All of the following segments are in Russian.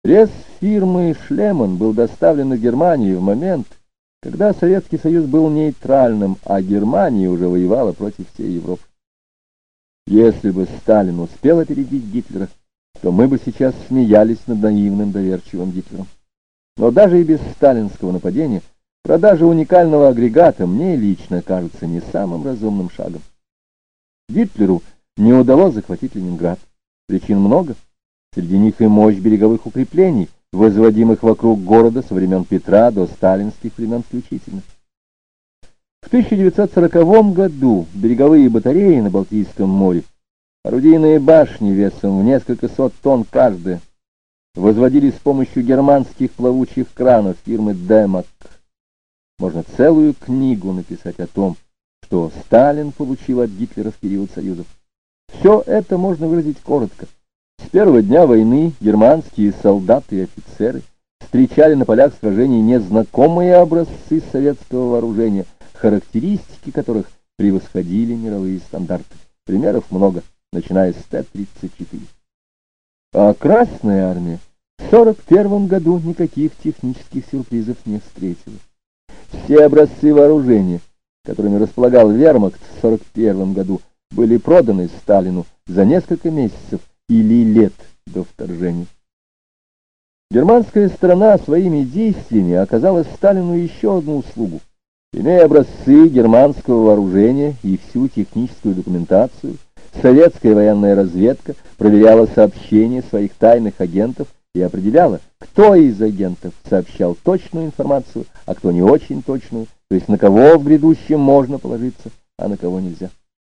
Пресс фирмы «Шлеман» был доставлен в Германию в момент, когда Советский Союз был нейтральным, а Германия уже воевала против всей Европы. Если бы Сталин успел опередить Гитлера, то мы бы сейчас смеялись над наивным доверчивым Гитлером. Но даже и без сталинского нападения продажа уникального агрегата мне лично кажется не самым разумным шагом. Гитлеру не удалось захватить Ленинград. Причин много. Среди них и мощь береговых укреплений, возводимых вокруг города со времен Петра до сталинских времен включительно. В 1940 году береговые батареи на Балтийском море, орудийные башни весом в несколько сот тонн каждая, возводились с помощью германских плавучих кранов фирмы «Демак». Можно целую книгу написать о том, что Сталин получил от Гитлера в период Союзов. Все это можно выразить коротко. С первого дня войны германские солдаты и офицеры встречали на полях сражений незнакомые образцы советского вооружения, характеристики которых превосходили мировые стандарты. Примеров много, начиная с Т-34. А Красная армия в 1941 году никаких технических сюрпризов не встретила. Все образцы вооружения, которыми располагал вермахт в 1941 году, были проданы Сталину за несколько месяцев или лет до вторжения. Германская сторона своими действиями оказала Сталину еще одну услугу. Имея образцы германского вооружения и всю техническую документацию, советская военная разведка проверяла сообщения своих тайных агентов и определяла, кто из агентов сообщал точную информацию, а кто не очень точную, то есть на кого в грядущем можно положиться, а на кого нельзя.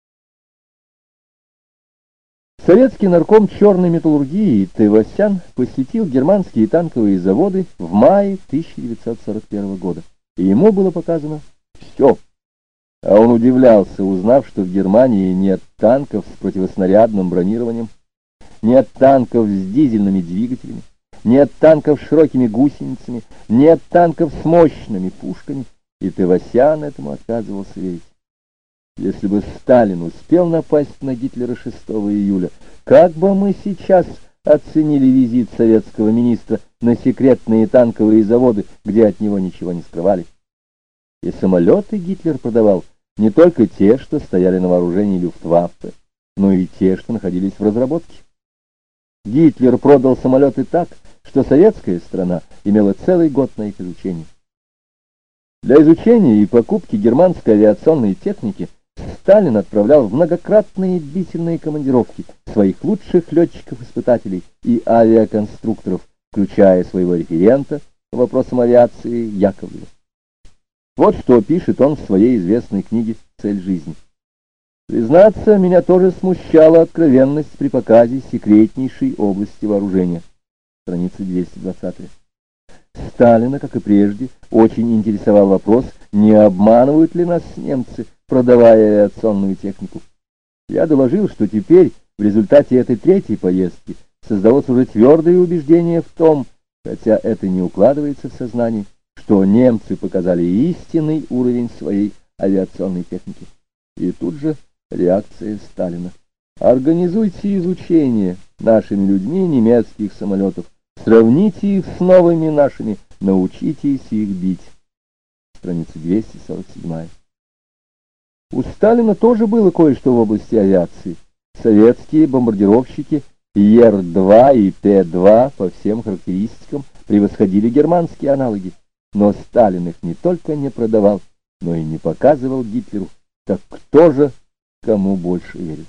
Советский нарком черной металлургии Тевасян посетил германские танковые заводы в мае 1941 года, и ему было показано все. А он удивлялся, узнав, что в Германии нет танков с противоснарядным бронированием, нет танков с дизельными двигателями, нет танков с широкими гусеницами, нет танков с мощными пушками, и Тевасян этому отказывался верить. Если бы Сталин успел напасть на Гитлера 6 июля, как бы мы сейчас оценили визит советского министра на секретные танковые заводы, где от него ничего не скрывали? И самолеты Гитлер продавал не только те, что стояли на вооружении Люфтваффе, но и те, что находились в разработке. Гитлер продал самолеты так, что советская страна имела целый год на их изучение. Для изучения и покупки германской авиационной техники Сталин отправлял в многократные длительные командировки своих лучших летчиков-испытателей и авиаконструкторов, включая своего референта по вопросам авиации Яковлева. Вот что пишет он в своей известной книге «Цель жизни». Признаться, меня тоже смущала откровенность при показе секретнейшей области вооружения. Страница 220. Сталина, как и прежде, очень интересовал вопрос, не обманывают ли нас немцы, продавая авиационную технику. Я доложил, что теперь, в результате этой третьей поездки, создалось уже твердое убеждение в том, хотя это не укладывается в сознание, что немцы показали истинный уровень своей авиационной техники. И тут же реакция Сталина. Организуйте изучение нашими людьми немецких самолетов, сравните их с новыми нашими, научитесь их бить. Страница 247. У Сталина тоже было кое-что в области авиации. Советские бомбардировщики Ер-2 и Т-2 по всем характеристикам превосходили германские аналоги. Но Сталин их не только не продавал, но и не показывал Гитлеру. Так кто же кому больше верит?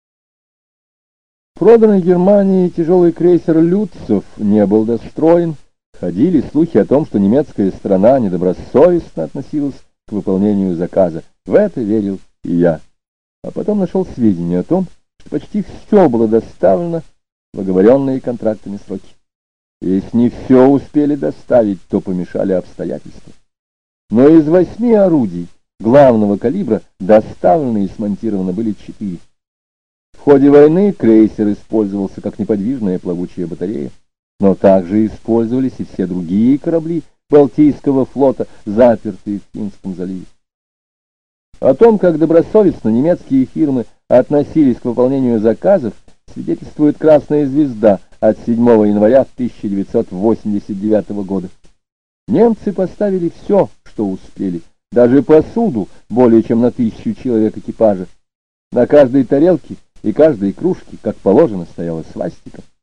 Проданный Германии тяжелый крейсер «Люцов» не был достроен. Ходили слухи о том, что немецкая страна недобросовестно относилась к выполнению заказа. В это верил и я. А потом нашел сведения о том, что почти все было доставлено в оговоренные контрактами сроки. Если не все успели доставить, то помешали обстоятельства. Но из 8 орудий главного калибра доставлены и смонтированы были 4. В ходе войны крейсер использовался как неподвижная плавучая батарея, но также использовались и все другие корабли Балтийского флота, запертые в Финском заливе. О том, как добросовестно немецкие фирмы относились к выполнению заказов, свидетельствует «Красная звезда» от 7 января 1989 года. Немцы поставили все, что успели, даже посуду, более чем на 1000 человек экипажа. На каждой тарелке и каждой кружке, как положено, стояла свастика.